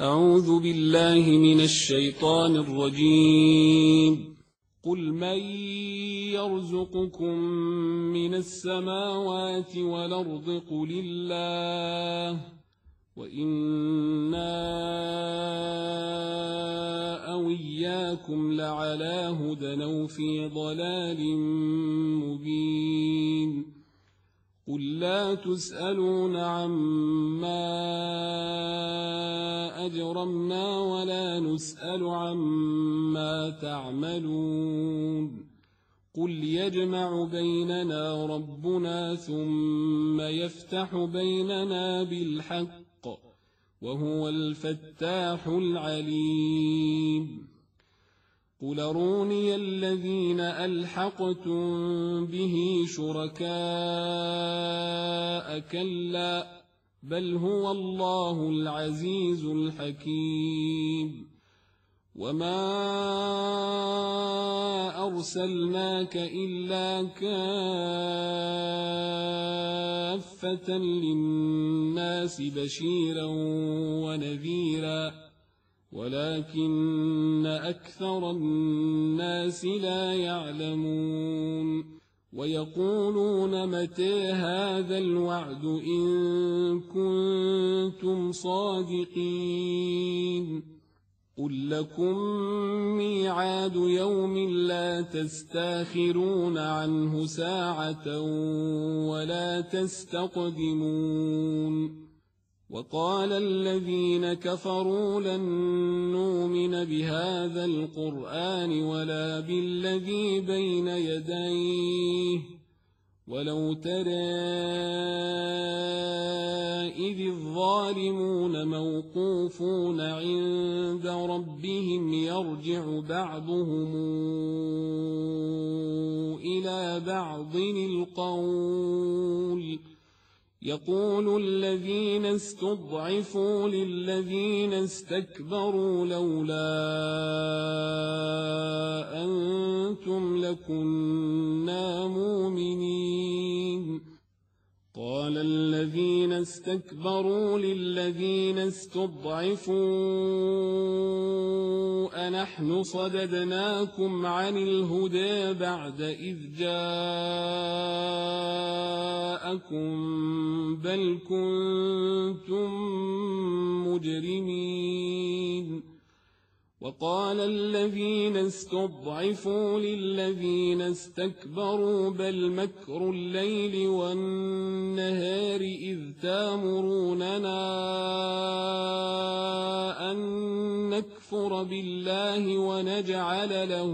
أعوذ بالله من الشيطان الرجيم. قل من يرزقكم من السماوات والأرض قل الله وإنا أو إياكم لعلى هدى أو في ضلال مبين. قل لا تسألون عما أجرمنا ولا نسأل عما تعملون. قل يجمع بيننا ربنا ثم يفتح بيننا بالحق وهو الفتاح العليم. قل أروني الذين ألحقتم به شركاء كلا بل هو الله العزيز الحكيم. وما أرسلناك إلا كافة للناس بشيرا ونذيرا ولكن أكثر الناس لا يعلمون. ويقولون متى هذا الوعد إن كنتم صادقين. قل لكم ميعاد يوم لا تستاخرون عنه ساعة ولا تستقدمون. وقال الذين كفروا لن نؤمن بهذا القرآن ولا بالذي بين يديه ولو ترى إذ الظالمون موقوفون عند ربهم يرجع بعضهم إلى بعض القول يقول الذين استضعفوا للذين استكبروا لولا أنتم لكنا مؤمنين. قال الذين استكبروا للذين استضعفوا أنحن صددناكم عن الهدى بعد إذ جاءكم بل كنتم مجرمين. وقال الذين استضعفوا للذين استكبروا بل مكر الليل والنهار إذ تامروننا أن نكفر بالله ونجعل له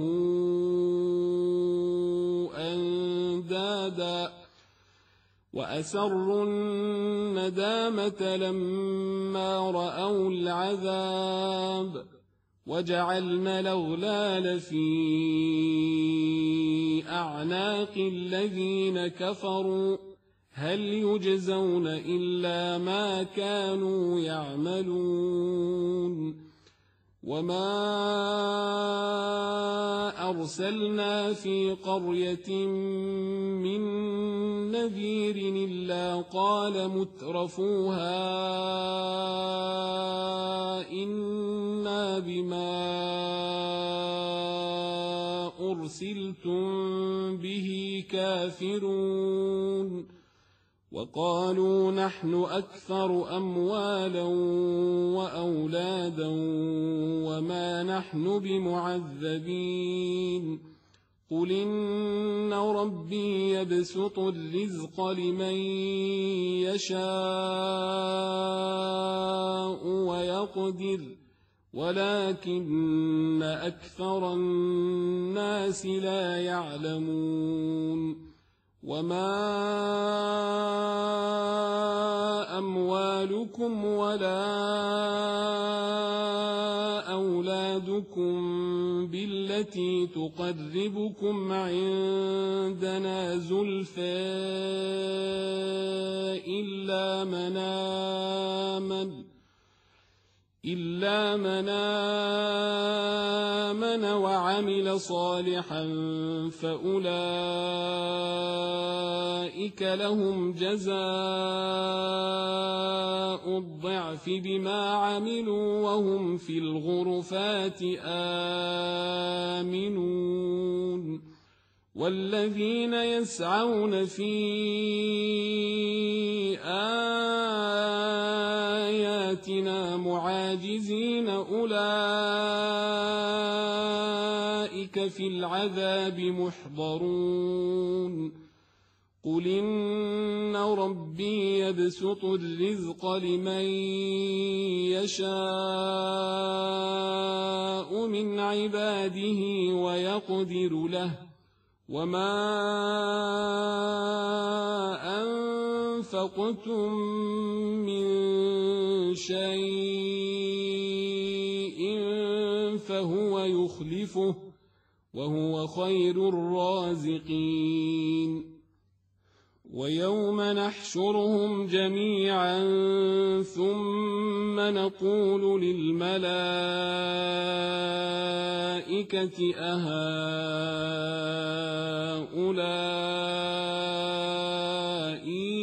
أندادا وأسروا الندامة لما رأوا العذاب وجعلنا الأغلال في أعناق الذين كفروا هل يجزون إلا ما كانوا يعملون. وما أرسلنا في قرية من نذير إلا قال مترفوها إنا بما أرسلتم به كافرون. وقالوا نحن أكثر أموالا وأولادا وما نحن بمعذبين. قل إن ربي يبسط الرزق لمن يشاء ويقدر ولكن أكثر الناس لا يعلمون. وما أموالكم ولا أولادكم بالتي تقربكم عندنا زلفى إلا من آمن وعمل صالحا فأولئك لهم جزاء الضعف بما عملوا وهم في الغرفات آمنون والذين يسعون في آياتنا معاجزين أولئك في العذاب محضرون قل إن ربي يبسط الرزق لمن يشاء من عباده ويقدر له وما أنفقتم من شيء فهو يخلفه وهو خير الرازقين ويوم نحشرهم جميعا ثم نقول للملائكة أهؤلاء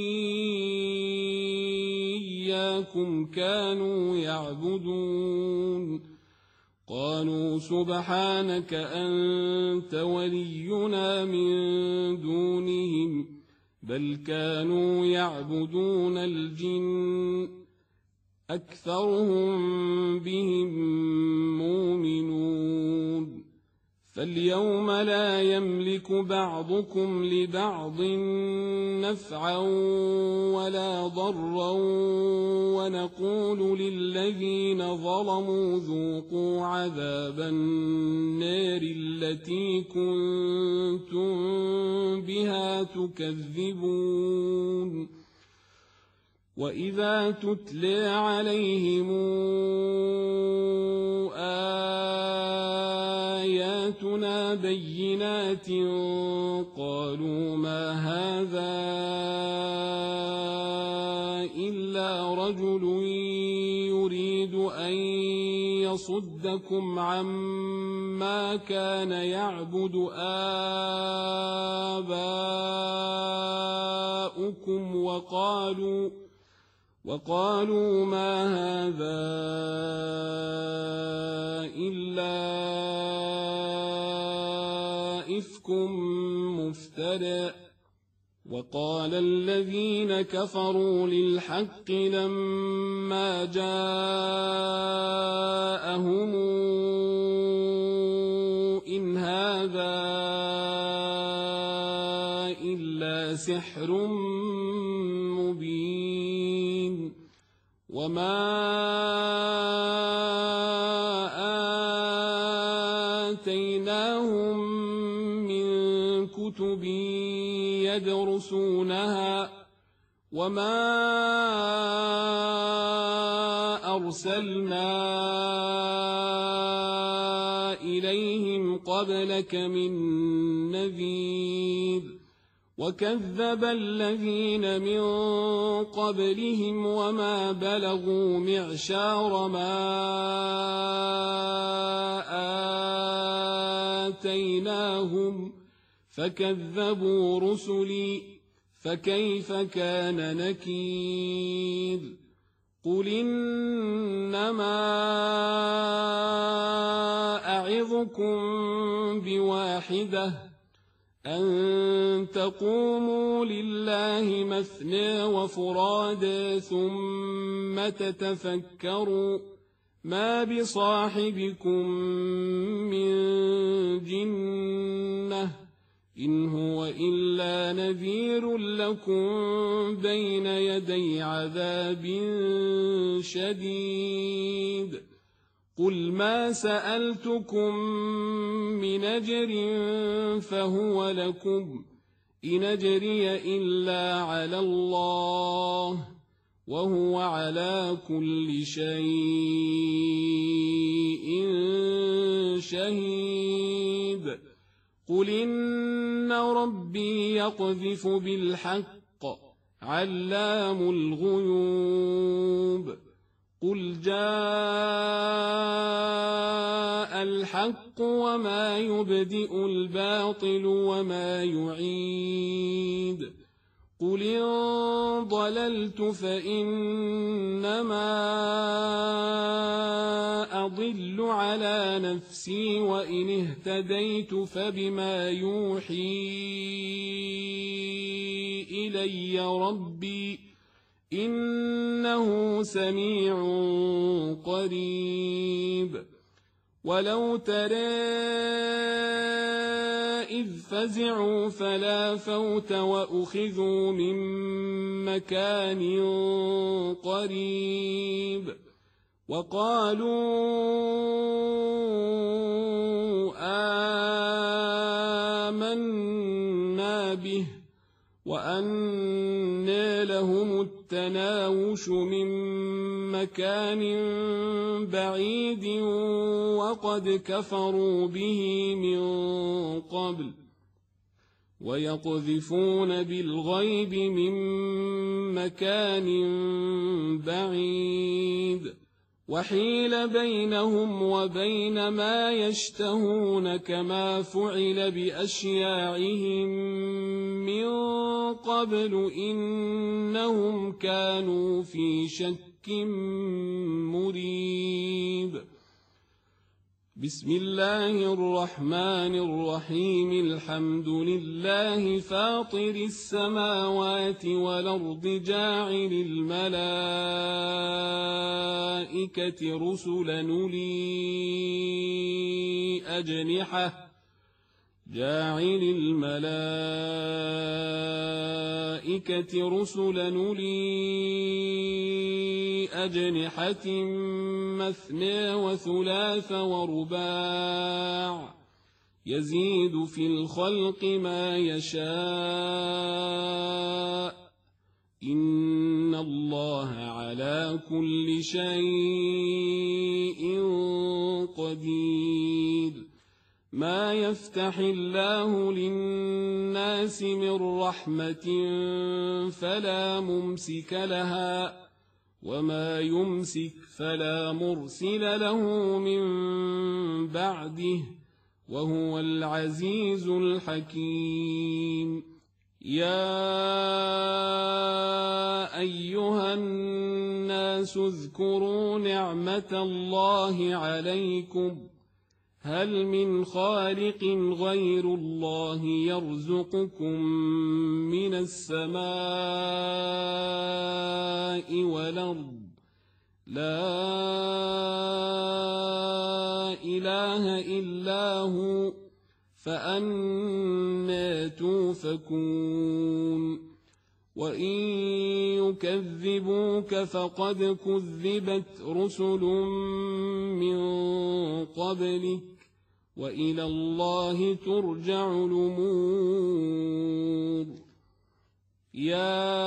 إياكم كانوا يعبدون قالوا سبحانك أنت ولينا من دونهم بل كانوا يعبدون الجن أكثرهم بهم مؤمنون فاليوم لا يملك بعضكم لبعض نفعا ولا ضرا ونقول للذين ظلموا ذوقوا عذاب النار التي كنتم بها تكذبون وإذا تتلى عليهم آياتنا بينات قالوا ما هذا إلا رجل يريد أن يصدكم عما كان يعبد آباؤكم وقالوا ما هذا إلا إفك مفترى وقال الذين كفروا للحق لما جاءهم إن هذا إلا سحر مبين وما آتيناهم من كتب يدرسونها وما أرسلنا إليهم قبلك من نذير وكذب الذين من قبلهم وما بلغوا معشار ما آتيناهم فكذبوا رسلي فكيف كان نكير قل إنما أعظكم بواحدة أن تقوموا لله مثنى وفرادى ثم تتفكروا ما بصاحبكم من جنة إن هو إلا نذير لكم بين يدي عذاب شديد قل ما سألتكم من أجر فهو لكم إن أجري إلا على الله وهو على كل شيء شهيد قل إن ربي يقذف بالحق علام الغيوب قل جاء الحق وما يبدئ الباطل وما يعيد قل إن ضللت فإنما أضل على نفسي وإن اهتديت فبما يوحي إلي ربي إنه سميع قريب ولو ترى إذ فزعوا فلا فوت وأخذوا من مكان قريب وقالوا آمنا به وأنى لهم التناوش من مكان بعيد وقد كفروا به من قبل ويقذفون بالغيب من مكان بعيد وحيل بينهم وبين ما يشتهون كما فعل بأشياعهم من قبل إنهم كانوا في شك مريب بسم الله الرحمن الرحيم الحمد لله فاطر السماوات والأرض جاعل الملائكة رسلا أولي أجنحة مثنى وثلاث ورباع يزيد في الخلق ما يشاء إن الله على كل شيء قدير ما يفتح الله للناس من رحمة فلا ممسك لها وما يمسك فلا مرسل له من بعده وهو العزيز الحكيم يا أيها الناس اذكروا نعمة الله عليكم هل من خالق غير الله يرزقكم من السماء والأرض لا إله إلا هو فأنى توفكون وإن يكذبوك فقد كذبت رسل من قبلك وإلى الله ترجع الأمور يا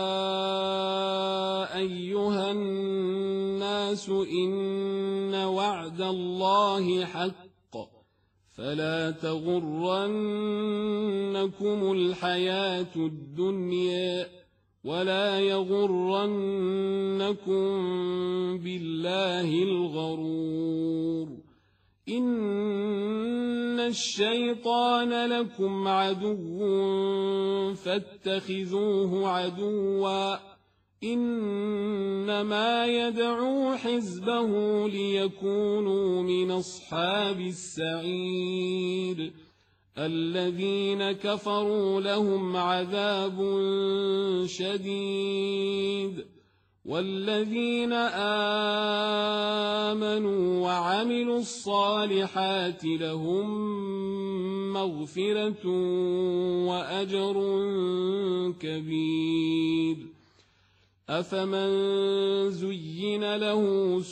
أيها الناس إن وعد الله حق فلا تغرنكم الحياة الدنيا ولا يغرنكم بالله الغرور إن الشيطان لكم عدو فاتخذوه عدوا إنما يدعو حزبه ليكونوا من أصحاب السعير الذين كفروا لهم عذاب شديد والذين آمنوا وعملوا الصالحات لهم مغفرة وأجر كبير أفمن زين له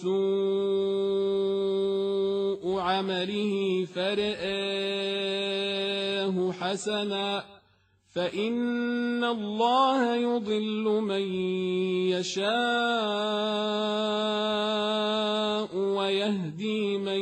سوء عمله فرآه حسنا فإن الله يضل من يشاء ويهدي من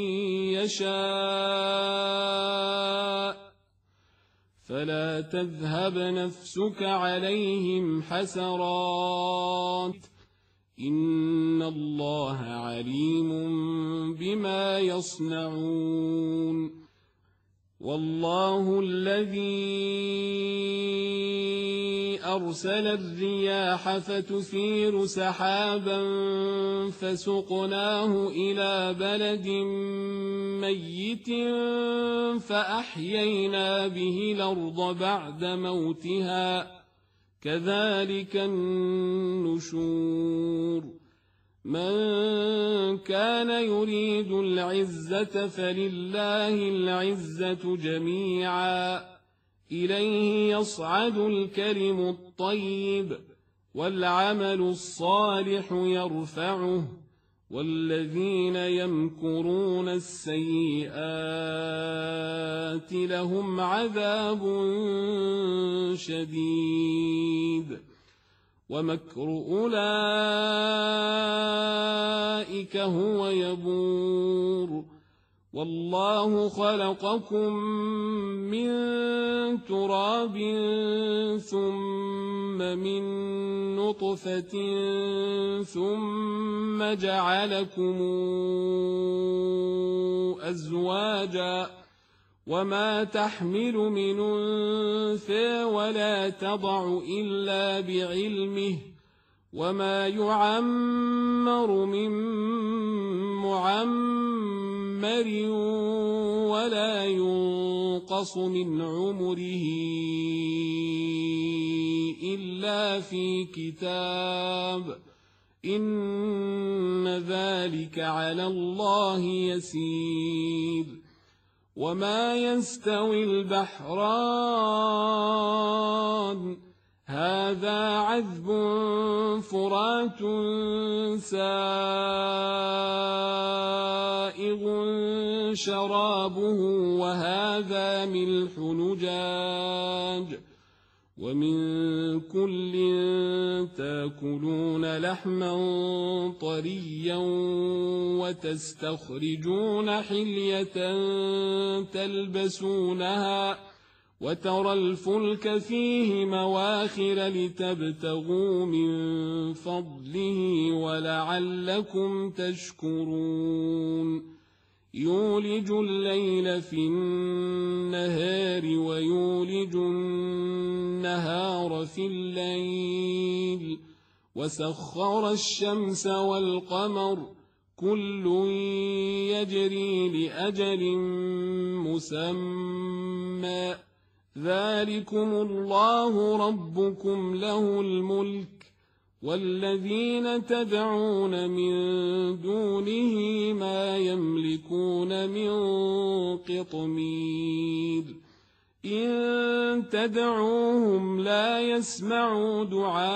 يشاء فلا تذهب نفسك عليهم حسرات إن الله عليم بما يصنعون والله الذي أرسل الرياح فتثير سحابا فسقناه إلى بلد ميت فأحيينا به الأرض بعد موتها كذلك النشور من كان يريد العزة فلله العزة جميعا إليه يصعد الكلم الطيب والعمل الصالح يرفعه والذين يمكرون السيئات لهم عذاب شديد ومكر أولئك هو يبور والله خلقكم من تراب ثم من نطفة ثم جعلكم أزواجا وما تحمل من أنثى ولا تضع إلا بعلمه وما يعمر من معمر ولا ينقص من عمره إلا في كتاب إن ذلك على الله يسير وما يستوي البحران هذا عذب فرات سائغ شرابه وهذا ملح نجاج ومن كل تاكلون لحما طريا وتستخرجون حلية تلبسونها وترى الفلك فيه مواخر لتبتغوا من فضله ولعلكم تشكرون يولج الليل في النهار ويولج النهار في الليل وسخر الشمس والقمر كل يجري لأجل مسمى ذلكم الله ربكم له الملك والذين تدعون من دونه ما يملكون من قطمير إن تدعوهم لا يسمعوا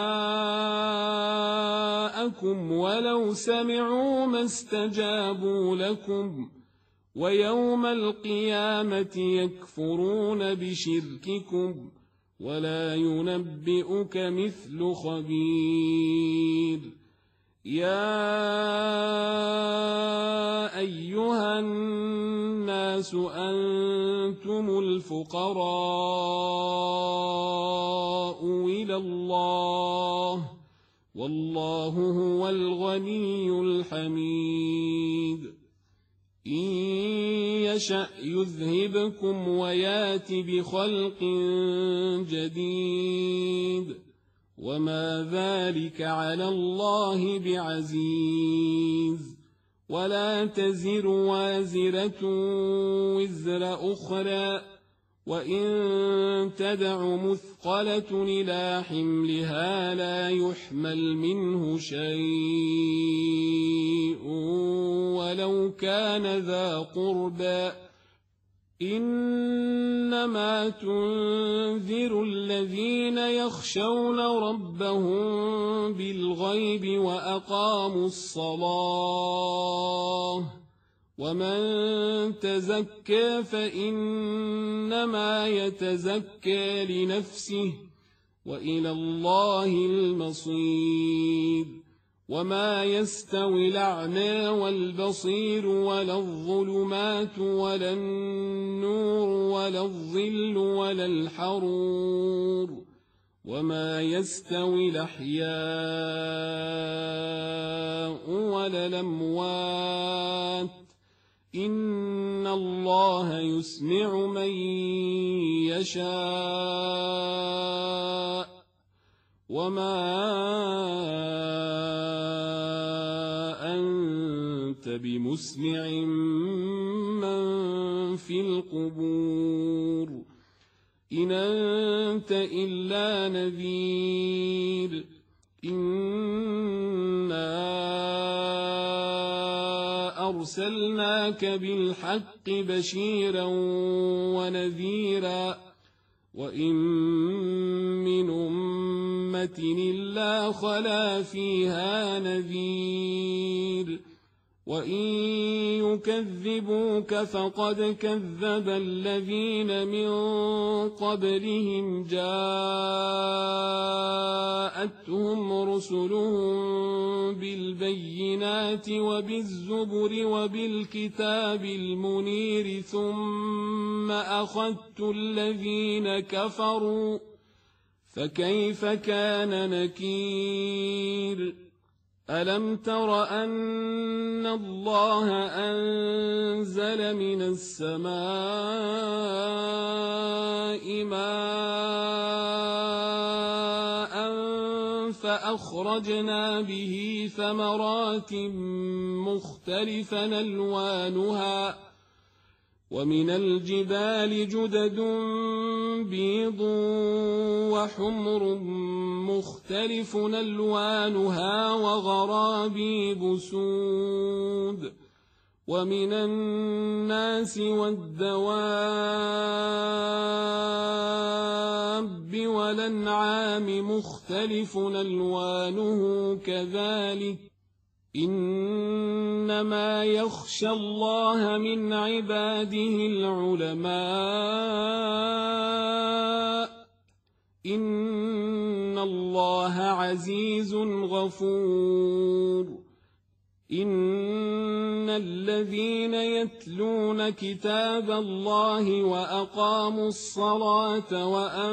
دعاءكم ولو سمعوا ما استجابوا لكم ويوم القيامة يكفرون بشرككم ولا ينبئك مثل خبير يا أيها الناس أنتم الفقراء إلى الله والله هو الغني الحميد إن يشأ يذهبكم ويات بخلق جديد وما ذلك على الله بعزيز ولا تزر وازرة وزر أخرى وإن تدع مثقلة إلى حملها لا يحمل منه شيء ولو كان ذا قربى إنما تنذر الذين يخشون ربهم بالغيب وأقاموا الصلاة ومن تزكى فإنما يتزكى لنفسه وإلى الله المصير وما يستوي الأعمى والبصير ولا الظلمات ولا النور ولا الظل ولا الحرور وما يستوي الأحياء ولا الأموات إن الله يسمع من يشاء وما أنت بمسمع من في القبور إن أنت إلا نذير إنا أرسلناك بالحق بشيرا ونذيرا وإن من أمة إلا خلا فيها نذير وإن يكذبوك فقد كذب الذين من قبلهم جاءتهم رسلهم بالبينات وبالزبر وبالكتاب المنير ثم أخذت الذين كفروا فكيف كان نكير ألم تر أن الله أنزل من السماء ماء فأخرجنا به ثمرات مختلفا ألوانها ومن الجبال جدد بيض وحمر مختلف ألوانها وغرابيب سود ومن الناس والدواب والأنعام مختلف ألوانه كذلك إنما يخشى الله من عباده العلماء إن الله عزيز غفور إن الذين يتلون كتاب الله وأقاموا الصلاة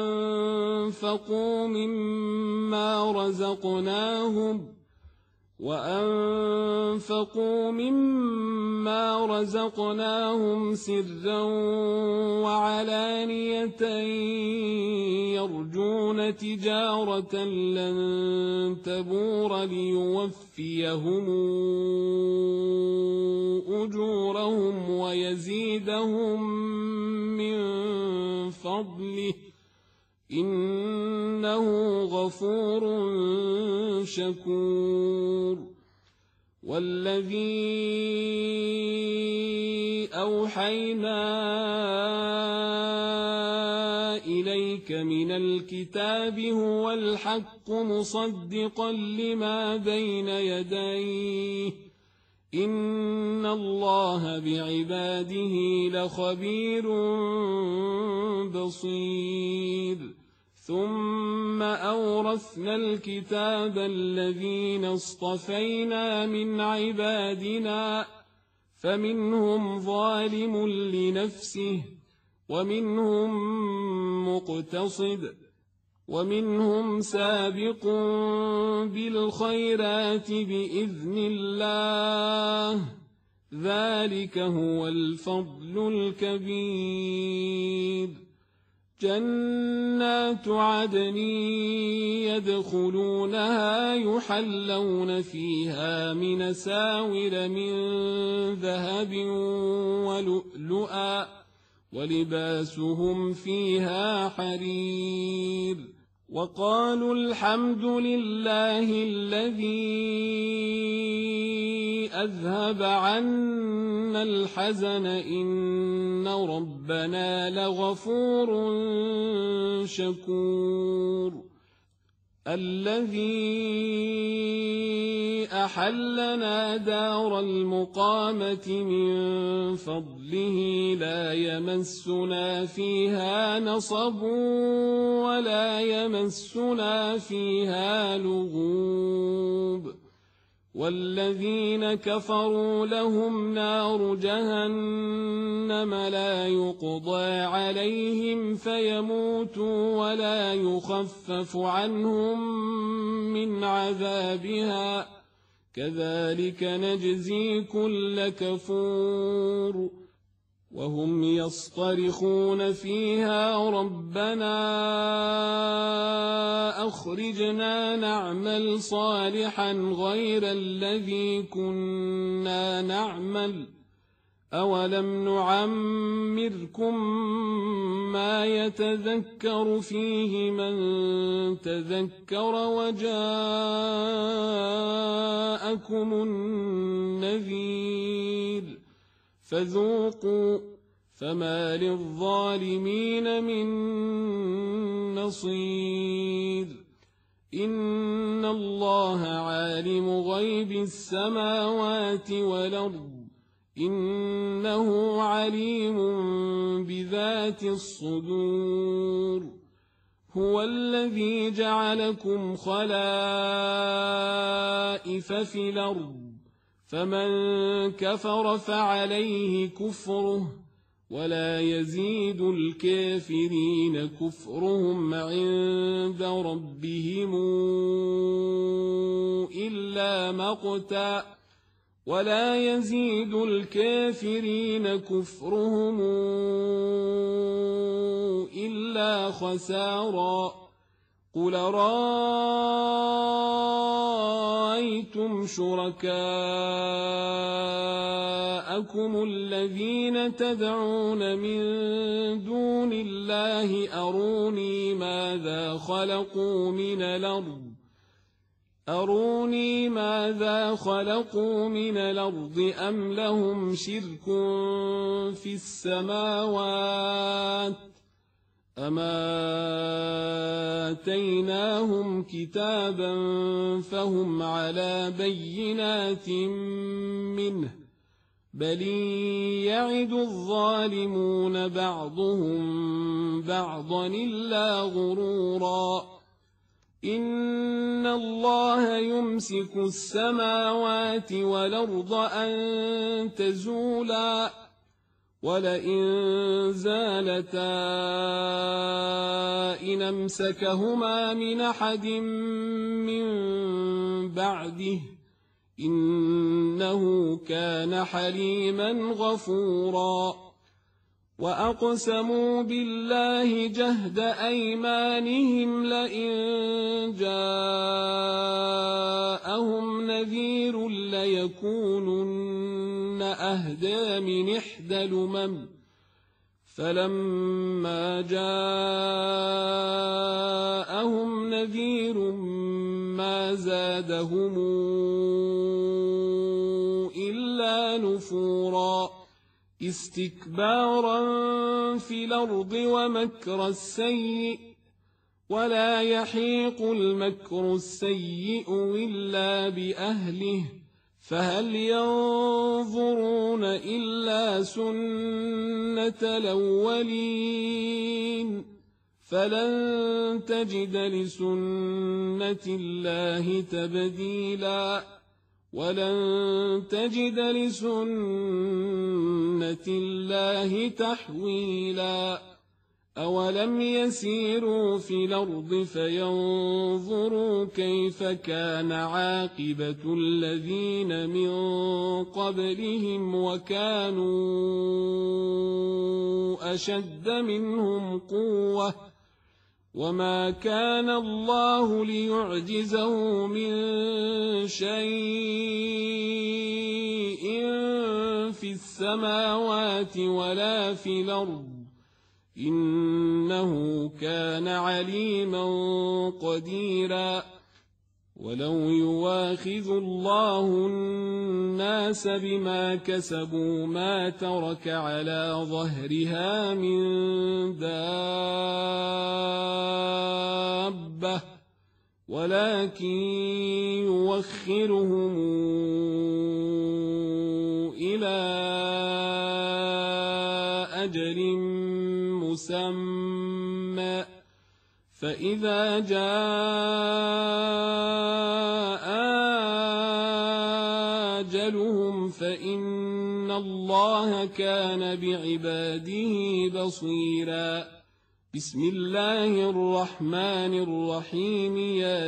وأنفقوا مما رزقناهم سرا وعلانية يرجون تجارة لن تبور ليوفيهم أجورهم ويزيدهم من فضله إنه غفور شكور والذي أوحينا إليك من الكتاب هو الحق مصدقا لما بين يديه إن الله بعباده لخبير بصير ثم أورثنا الكتاب الذين اصطفينا من عبادنا فمنهم ظالم لنفسه ومنهم مقتصد ومنهم سابق بالخيرات بإذن الله ذلك هو الفضل الكبير جنات عدن يدخلونها يحلون فيها من ساور من ذهب ولؤلؤا ولباسهم فيها حرير وقالوا الحمد لله الذي أذهب عنا الحزن إن ربنا لغفور شكور الذي أحلنا دار المقامة من فضله لا يمسنا فيها نصب ولا يمسنا فيها لغوب والذين كفروا لهم نار جهنم لا يقضى عليهم فيموتوا ولا يخفف عنهم من عذابها كذلك نجزي كل كفور وهم يصطرخون فيها ربنا أخرجنا نعمل صالحا غير الذي كنا نعمل أولم نعمركم ما يتذكر فيه من تذكر وجاءكم النذير فذوقوا فما للظالمين من نصير إن الله عالم غيب السماوات والأرض إنه عليم بذات الصدور هو الذي جعلكم خلائف في الأرض فمن كفر فعليه كفره ولا يزيد الكافرين كفرهم عند ربهم إلا مقتا ولا يزيد الكافرين كفرهم إلا خسارا قل رأيتم شركاءكم الذين تدعون من دون الله أروني ماذا خلقوا من الأرض أم لهم شرك في السماوات أما آتيناهم كتابا فهم على بينات منه بل يعد الظالمون بعضهم بعضا إلا غرورا إن الله يمسك السماوات والأرض أن تزولا ولئن زالتا إن أمسكهما من أحد من بعده إنه كان حليما غفورا وأقسموا بالله جهد أيمانهم لئن جاءهم نذير ليكونن أهدى من إحدى الأمم فلما جاءهم نذير ما زادهم إلا نفورا استكبارا في الأرض ومكر السيء ولا يحيق المكر السيء إلا بأهله فهل ينظرون إلا سنة الأولين فلن تجد لسنة الله تبديلا ولن تجد لسنة الله تحويلا أولم يسيروا في الأرض فينظروا كيف كان عاقبة الذين من قبلهم وكانوا أشد منهم قوة وما كان الله ليعجزه من شيء في السماوات ولا في الأرض إنه كان عليما قديرا ولو يواخذ الله الناس بما كسبوا ما ترك على ظهرها من دابة ولكن يوخرهم إلى أجل مسمى فإذا جاء إن الله كان بعباده بصيرا. بسم الله الرحمن الرحيم.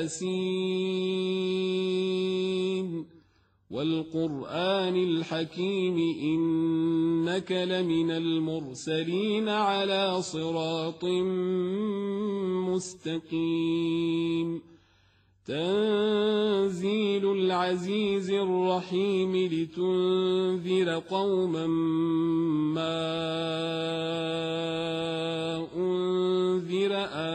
ياسين والقرآن الحكيم إنك لمن المرسلين على صراط مستقيم. تنزيل العزيز الرحيم لتنذر قوما ما أنذر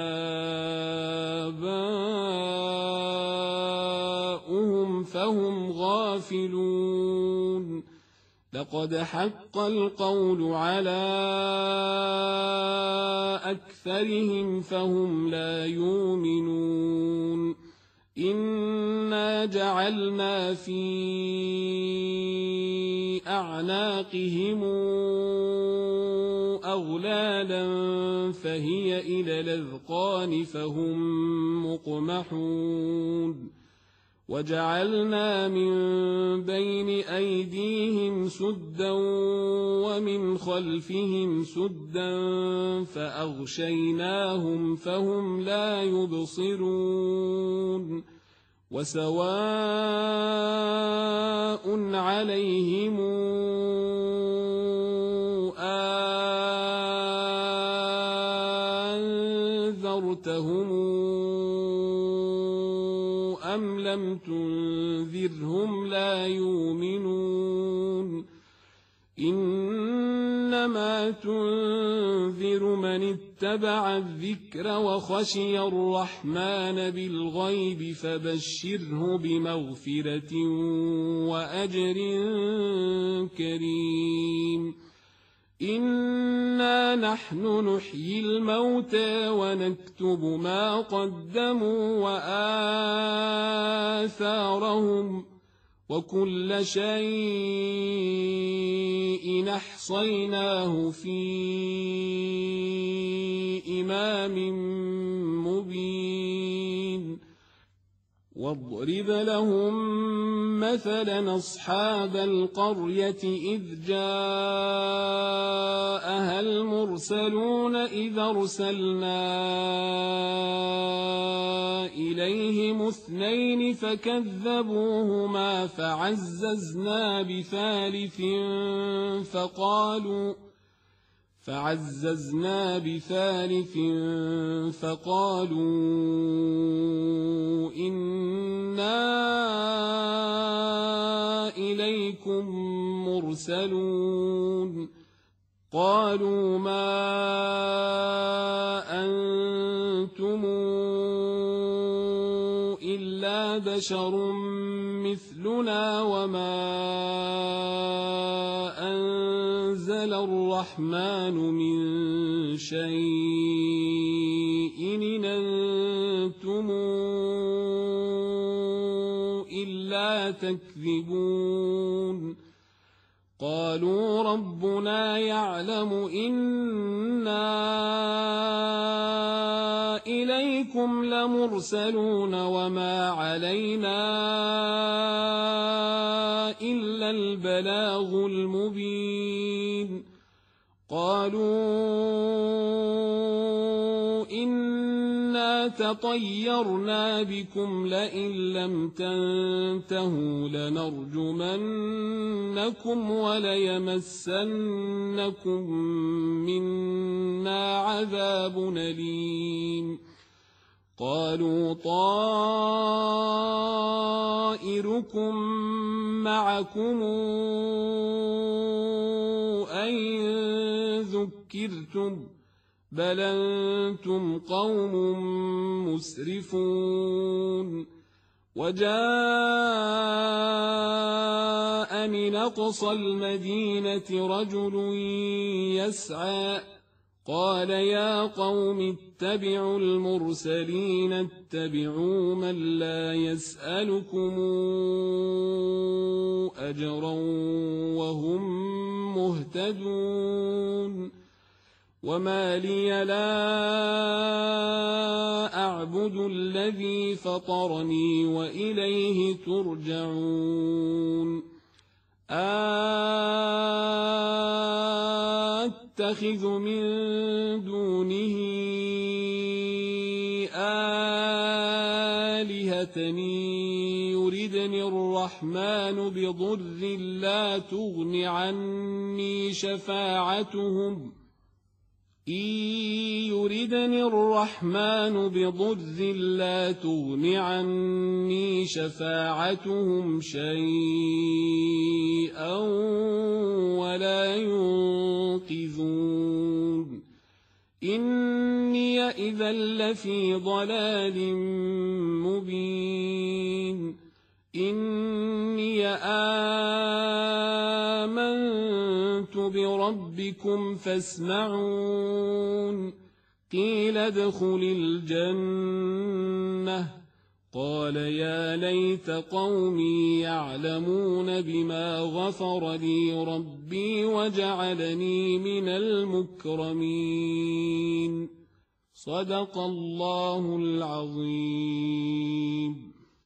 آباؤهم فهم غافلون. لقد حق القول على أكثرهم فهم لا يؤمنون. إنا جعلنا في أعناقهم أغلالا فهي إلى الأذقان فهم مقمحون. وجعلنا من بين أيديهم سدا ومن خلفهم سدا فأغشيناهم فهم لا يبصرون. وسواء عليهم أنذرتهم أم لم تنذرهم لا يؤمنون. إنما تنذر من اتبع الذكر وخشي الرحمن بالغيب فبشره بمغفرة وأجر كريم. إنا نحن نحيي الموتى ونكتب ما قدموا وآثارهم وكل شيء أحصيناه في إمام مبين. واضرب لهم مثلا أصحاب القرية إذ جاءها المرسلون إذ أرسلنا إليهم اثنين فكذبوهما فعززنا بثالث فقالوا إنا إليكم مرسلون. قالوا ما أنتم إلا بشر مثلنا وما أنزل الرحمن من شيء إن أنتم إلا تكذبون. قالوا ربنا يعلم إنا إليكم لمرسلون وما علينا إلا البلاغ المبين. قالوا إنا تطيرنا بكم لئن لم تنتهوا لنرجمنكم وليمسنكم منا عذاب أليم. قالوا طائركم معكم أئن ذكرتم بل أنتم قوم مسرفون. وجاء من أقصى المدينة رجل يسعى قال يا قوم اتبعوا المرسلين اتبعوا من لا يسألكم أجرا وهم مهتدون. وما لي لا أعبد الذي فطرني وإليه ترجعون. أتخذ من دونه آلهة يردني الرحمن بضر لا تغن عني شفاعتهم يردني الرحمن بضر لا تغن عني شفاعتهم شيئا ولا ينقذون إني إذا لفي ضلال مبين إني آمنت بربكم فاسمعون قيل ادخل الجنة قال يا ليت قومي يعلمون بما غفر لي ربي وجعلني من المكرمين صدق الله العظيم.